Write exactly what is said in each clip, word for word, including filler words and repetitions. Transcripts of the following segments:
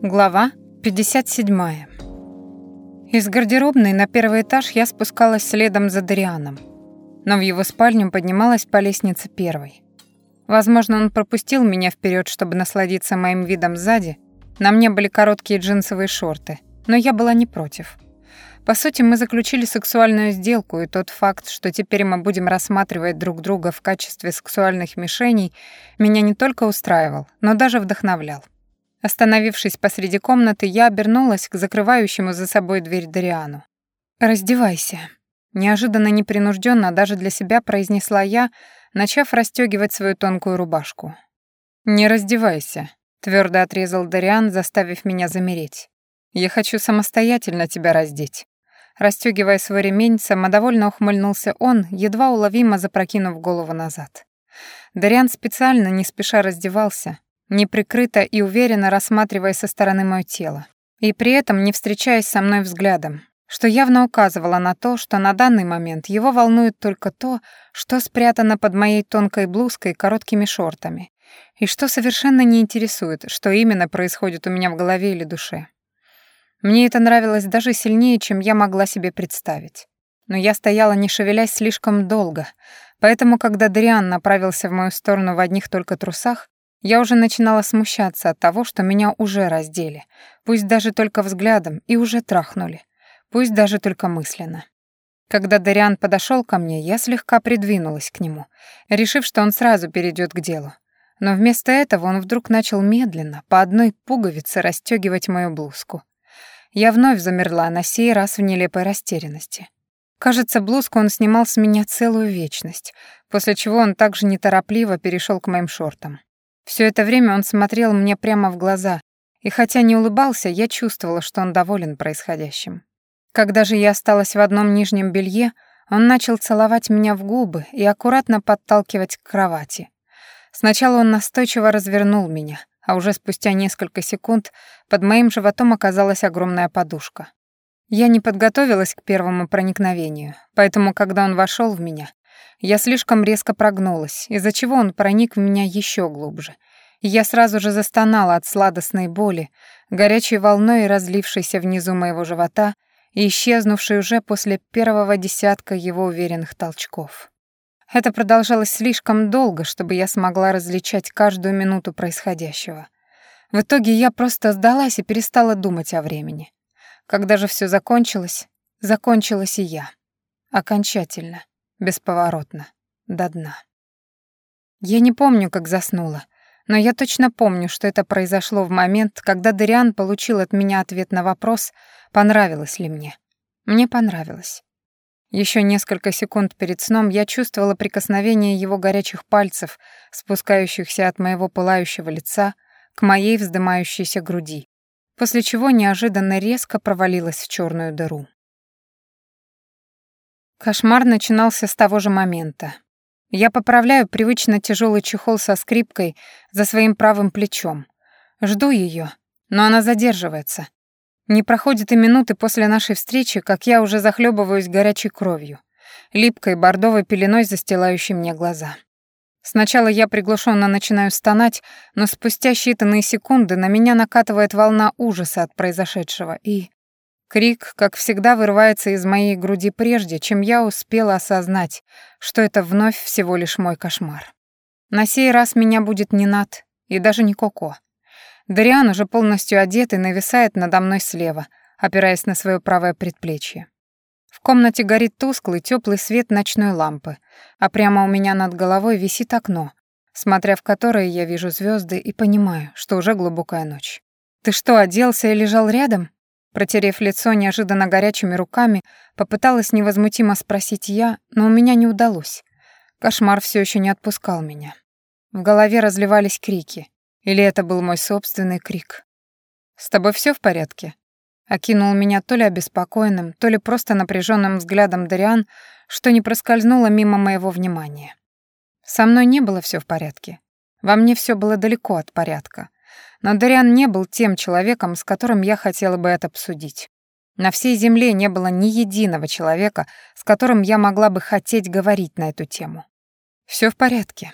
Глава пятьдесят семь. Из гардеробной на первый этаж я спускалась следом за Дарианом, но в его спальню поднималась по лестнице первой. Возможно, он пропустил меня вперед, чтобы насладиться моим видом сзади. На мне были короткие джинсовые шорты, но я была не против. По сути, мы заключили сексуальную сделку, и тот факт, что теперь мы будем рассматривать друг друга в качестве сексуальных мишеней, меня не только устраивал, но даже вдохновлял. Остановившись посреди комнаты, я обернулась к закрывающему за собой дверь Дариану. «Раздевайся», — неожиданно непринужденно даже для себя произнесла я, начав расстёгивать свою тонкую рубашку. «Не раздевайся», — твердо отрезал Дариан, заставив меня замереть. «Я хочу самостоятельно тебя раздеть». Расстёгивая свой ремень, самодовольно ухмыльнулся он, едва уловимо запрокинув голову назад. Дариан специально не спеша раздевался, неприкрыто и уверенно рассматривая со стороны моё тело, и при этом не встречаясь со мной взглядом, что явно указывало на то, что на данный момент его волнует только то, что спрятано под моей тонкой блузкой и короткими шортами, и что совершенно не интересует, что именно происходит у меня в голове или душе. Мне это нравилось даже сильнее, чем я могла себе представить. Но я стояла, не шевелясь, слишком долго, поэтому, когда Дариан направился в мою сторону в одних только трусах, я уже начинала смущаться от того, что меня уже раздели, пусть даже только взглядом, и уже трахнули, пусть даже только мысленно. Когда Дариан подошел ко мне, я слегка придвинулась к нему, решив, что он сразу перейдет к делу. Но вместо этого он вдруг начал медленно, по одной пуговице, расстегивать мою блузку. Я вновь замерла, на сей раз в нелепой растерянности. Кажется, блузку он снимал с меня целую вечность, после чего он также неторопливо перешел к моим шортам. Все это время он смотрел мне прямо в глаза, и хотя не улыбался, я чувствовала, что он доволен происходящим. Когда же я осталась в одном нижнем белье, он начал целовать меня в губы и аккуратно подталкивать к кровати. Сначала он настойчиво развернул меня, а уже спустя несколько секунд под моим животом оказалась огромная подушка. Я не подготовилась к первому проникновению, поэтому, когда он вошел в меня, я слишком резко прогнулась, из-за чего он проник в меня еще глубже. И я сразу же застонала от сладостной боли, горячей волной, разлившейся внизу моего живота и исчезнувшей уже после первого десятка его уверенных толчков. Это продолжалось слишком долго, чтобы я смогла различать каждую минуту происходящего. В итоге я просто сдалась и перестала думать о времени. Когда же все закончилось, закончилась и я. Окончательно. Бесповоротно, до дна. Я не помню, как заснула, но я точно помню, что это произошло в момент, когда Дариан получил от меня ответ на вопрос, понравилось ли мне. Мне понравилось. Еще несколько секунд перед сном я чувствовала прикосновение его горячих пальцев, спускающихся от моего пылающего лица к моей вздымающейся груди, после чего неожиданно резко провалилась в черную дыру. Кошмар начинался с того же момента. Я поправляю привычно тяжелый чехол со скрипкой за своим правым плечом. Жду ее, но она задерживается. Не проходит и минуты после нашей встречи, как я уже захлебываюсь горячей кровью, липкой бордовой пеленой, застилающей мне глаза. Сначала я приглушенно начинаю стонать, но спустя считанные секунды на меня накатывает волна ужаса от произошедшего, и... Крик, как всегда, вырывается из моей груди прежде, чем я успела осознать, что это вновь всего лишь мой кошмар. На сей раз меня будет не Нат и даже не Коко. Дариан, уже полностью одетый, нависает надо мной слева, опираясь на свое правое предплечье. В комнате горит тусклый, теплый свет ночной лампы, а прямо у меня над головой висит окно, смотря в которое я вижу звезды и понимаю, что уже глубокая ночь. «Ты что, оделся и лежал рядом?» Протерев лицо неожиданно горячими руками, попыталась невозмутимо спросить я, но у меня не удалось. Кошмар все еще не отпускал меня. В голове разливались крики. Или это был мой собственный крик? «С тобой все в порядке?» Окинул меня то ли обеспокоенным, то ли просто напряженным взглядом Дариан, что не проскользнуло мимо моего внимания. Со мной не было все в порядке. Во мне все было далеко от порядка. Но Дариан не был тем человеком, с которым я хотела бы это обсудить. На всей земле не было ни единого человека, с которым я могла бы хотеть говорить на эту тему. Все в порядке.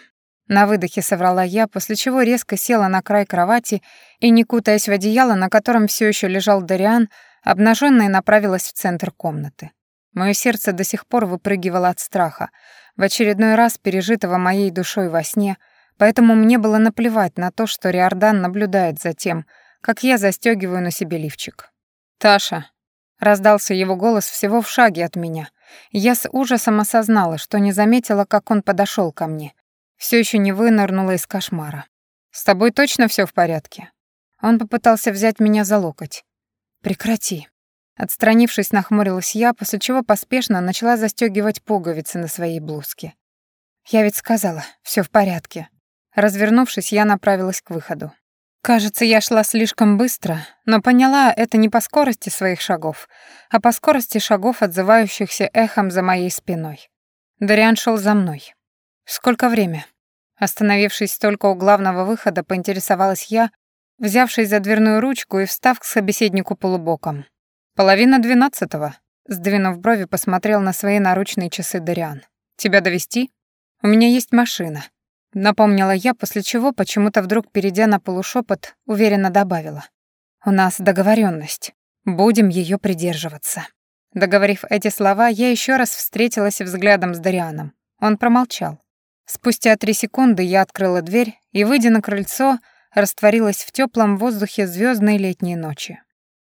На выдохе соврала я, после чего резко села на край кровати и, не кутаясь в одеяло, на котором все еще лежал Дариан, обнаженная направилась в центр комнаты. Мое сердце до сих пор выпрыгивало от страха, в очередной раз пережитого моей душой во сне, поэтому мне было наплевать на то, что Риордан наблюдает за тем, как я застёгиваю на себе лифчик. «Таша!» — раздался его голос всего в шаге от меня. Я с ужасом осознала, что не заметила, как он подошел ко мне. Все еще не вынырнула из кошмара. «С тобой точно все в порядке?» Он попытался взять меня за локоть. «Прекрати». Отстранившись, нахмурилась я, после чего поспешно начала застёгивать пуговицы на своей блузке. «Я ведь сказала, все в порядке». Развернувшись, я направилась к выходу. Кажется, я шла слишком быстро, но поняла это не по скорости своих шагов, а по скорости шагов, отзывающихся эхом за моей спиной. Дариан шел за мной. «Сколько время?» Остановившись только у главного выхода, поинтересовалась я, взявшись за дверную ручку и встав к собеседнику полубоком. «Половина двенадцатого», — сдвинув брови, посмотрел на свои наручные часы Дариан. «Тебя довезти? У меня есть машина», — напомнила я, после чего, почему-то вдруг перейдя на полушепот, уверенно добавила. «У нас договоренность. Будем ее придерживаться». Договорив эти слова, я еще раз встретилась взглядом с Дарианом. Он промолчал. Спустя три секунды я открыла дверь и, выйдя на крыльцо, растворилась в теплом воздухе звездной летней ночи.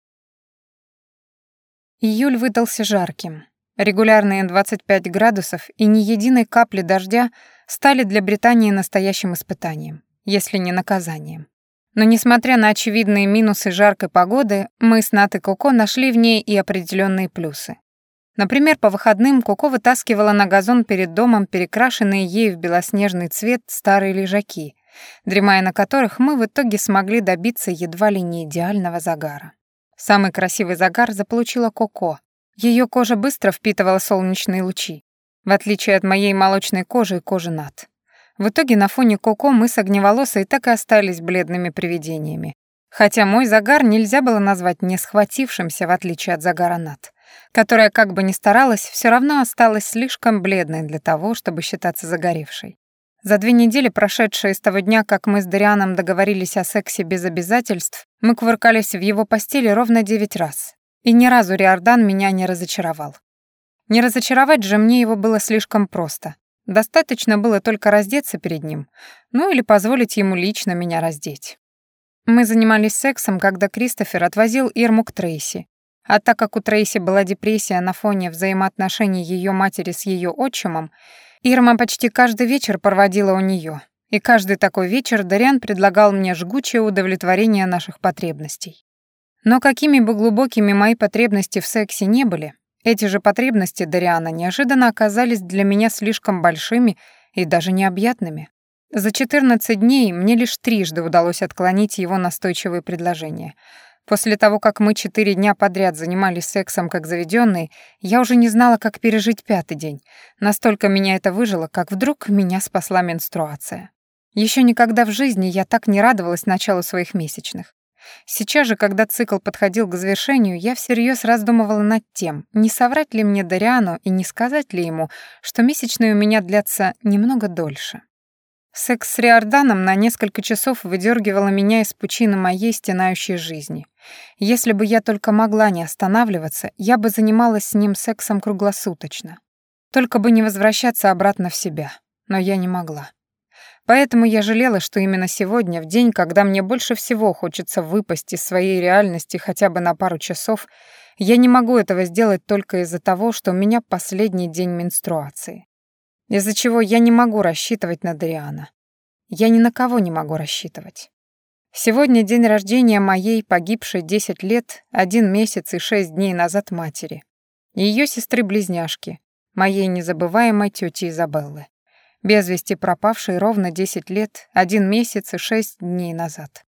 Июль выдался жарким. Регулярные двадцать пять градусов и ни единой капли дождя стали для Британии настоящим испытанием, если не наказанием. Но несмотря на очевидные минусы жаркой погоды, мы с Натой Коко нашли в ней и определенные плюсы. Например, по выходным Коко вытаскивала на газон перед домом перекрашенные ею в белоснежный цвет старые лежаки, дремая на которых мы в итоге смогли добиться едва ли не идеального загара. Самый красивый загар заполучила Коко. Ее кожа быстро впитывала солнечные лучи, в отличие от моей молочной кожи и кожи Нат. В итоге на фоне Коко мы с Огневолосой так и остались бледными привидениями. Хотя мой загар нельзя было назвать не схватившимся, в отличие от загара Нат, которая, как бы ни старалась, все равно осталась слишком бледной для того, чтобы считаться загоревшей. За две недели, прошедшие с того дня, как мы с Дарианом договорились о сексе без обязательств, мы кувыркались в его постели ровно девять раз. И ни разу Риордан меня не разочаровал. Не разочаровать же мне его было слишком просто. Достаточно было только раздеться перед ним, ну или позволить ему лично меня раздеть. Мы занимались сексом, когда Кристофер отвозил Ирму к Трейси. А так как у Трейси была депрессия на фоне взаимоотношений ее матери с ее отчимом, Ирма почти каждый вечер проводила у нее, и каждый такой вечер Дариан предлагал мне жгучее удовлетворение наших потребностей. Но какими бы глубокими мои потребности в сексе не были, эти же потребности Дариана неожиданно оказались для меня слишком большими и даже необъятными. За четырнадцать дней мне лишь трижды удалось отклонить его настойчивые предложения. После того, как мы четыре дня подряд занимались сексом как заведённые, я уже не знала, как пережить пятый день. Настолько меня это выжило, как вдруг меня спасла менструация. Еще никогда в жизни я так не радовалась началу своих месячных. Сейчас же, когда цикл подходил к завершению, я всерьез раздумывала над тем, не соврать ли мне Дариану и не сказать ли ему, что месячные у меня длятся немного дольше. Секс с Риорданом на несколько часов выдергивало меня из пучины моей стенающей жизни. Если бы я только могла не останавливаться, я бы занималась с ним сексом круглосуточно. Только бы не возвращаться обратно в себя. Но я не могла. Поэтому я жалела, что именно сегодня, в день, когда мне больше всего хочется выпасть из своей реальности хотя бы на пару часов, я не могу этого сделать только из-за того, что у меня последний день менструации. Из-за чего я не могу рассчитывать на Дариана. Я ни на кого не могу рассчитывать. Сегодня день рождения моей погибшей десять лет, один месяц и шесть дней назад матери. И её сестры-близняшки, моей незабываемой тёти Изабеллы, без вести пропавшей ровно десять лет, один месяц и шесть дней назад.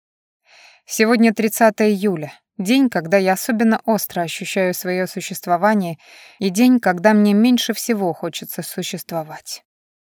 Сегодня тридцатое июля, день, когда я особенно остро ощущаю своё существование, и день, когда мне меньше всего хочется существовать.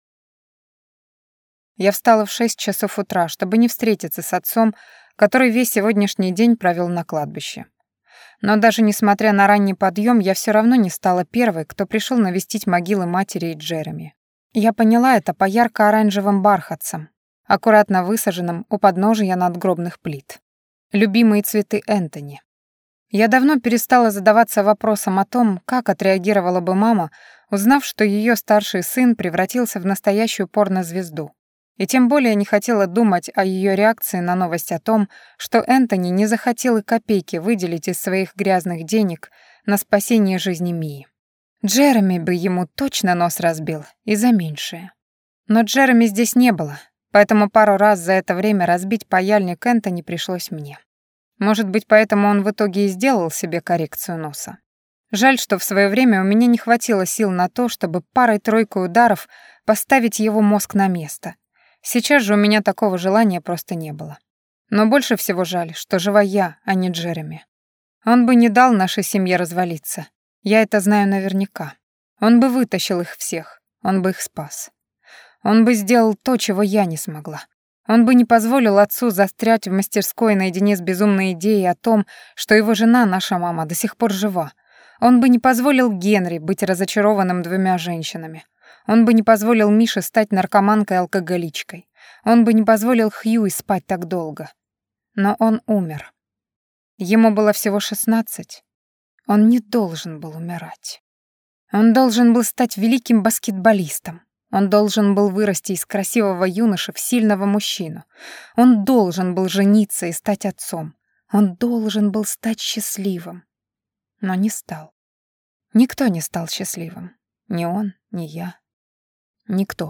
Я встала в шесть часов утра, чтобы не встретиться с отцом, который весь сегодняшний день провел на кладбище. Но даже несмотря на ранний подъем, я все равно не стала первой, кто пришел навестить могилы матери и Джереми. Я поняла это по ярко-оранжевым бархатцам, аккуратно высаженным у подножия надгробных плит. Любимые цветы Энтони. Я давно перестала задаваться вопросом о том, как отреагировала бы мама, узнав, что ее старший сын превратился в настоящую порнозвезду. И тем более не хотела думать о ее реакции на новость о том, что Энтони не захотел и копейки выделить из своих грязных денег на спасение жизни Мии. Джереми бы ему точно нос разбил, и за меньшее. Но Джереми здесь не было, поэтому пару раз за это время разбить паяльник Энтони пришлось мне. Может быть, поэтому он в итоге и сделал себе коррекцию носа. Жаль, что в свое время у меня не хватило сил на то, чтобы парой-тройкой ударов поставить его мозг на место. Сейчас же у меня такого желания просто не было. Но больше всего жаль, что жива я, а не Джереми. Он бы не дал нашей семье развалиться. Я это знаю наверняка. Он бы вытащил их всех, он бы их спас. Он бы сделал то, чего я не смогла. Он бы не позволил отцу застрять в мастерской наедине с безумной идеей о том, что его жена, наша мама, до сих пор жива. Он бы не позволил Генри быть разочарованным двумя женщинами. Он бы не позволил Мише стать наркоманкой-алкоголичкой. Он бы не позволил Хьюи спать так долго. Но он умер. Ему было всего шестнадцать. Он не должен был умирать. Он должен был стать великим баскетболистом. Он должен был вырасти из красивого юноши в сильного мужчину. Он должен был жениться и стать отцом. Он должен был стать счастливым. Но не стал. Никто не стал счастливым. Ни он, ни я. Никто.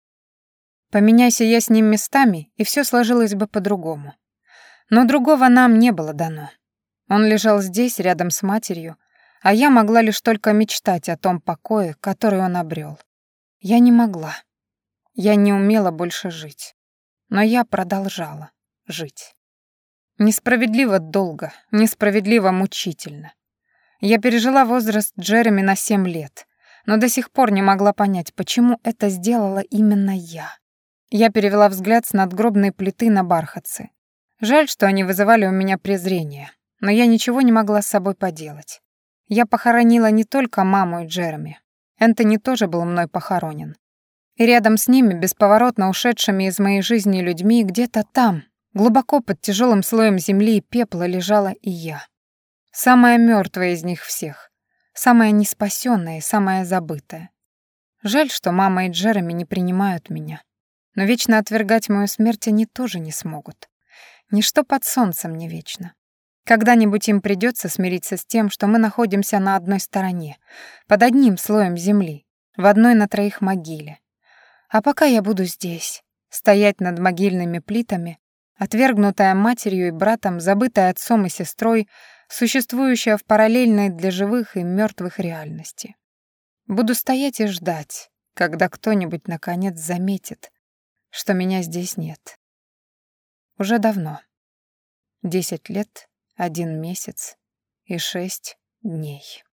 Поменяйся я с ним местами, и все сложилось бы по-другому. Но другого нам не было дано. Он лежал здесь, рядом с матерью, а я могла лишь только мечтать о том покое, который он обрел. Я не могла. Я не умела больше жить. Но я продолжала жить. Несправедливо долго, несправедливо мучительно. Я пережила возраст Джереми на семь лет, но до сих пор не могла понять, почему это сделала именно я. Я перевела взгляд с надгробной плиты на бархатцы. Жаль, что они вызывали у меня презрение, но я ничего не могла с собой поделать. Я похоронила не только маму и Джереми. Энтони тоже был мной похоронен. И рядом с ними, бесповоротно ушедшими из моей жизни людьми, где-то там, глубоко под тяжелым слоем земли и пепла, лежала и я. Самая мертвая из них всех. Самая неспасенная и самая забытая. Жаль, что мама и Джереми не принимают меня. Но вечно отвергать мою смерть они тоже не смогут. Ничто под солнцем не вечно. Когда-нибудь им придется смириться с тем, что мы находимся на одной стороне, под одним слоем земли, в одной на троих могиле. А пока я буду здесь, стоять над могильными плитами, отвергнутая матерью и братом, забытая отцом и сестрой, существующая в параллельной для живых и мертвых реальности. Буду стоять и ждать, когда кто-нибудь наконец заметит, что меня здесь нет. Уже давно. Десять лет, один месяц и шесть дней.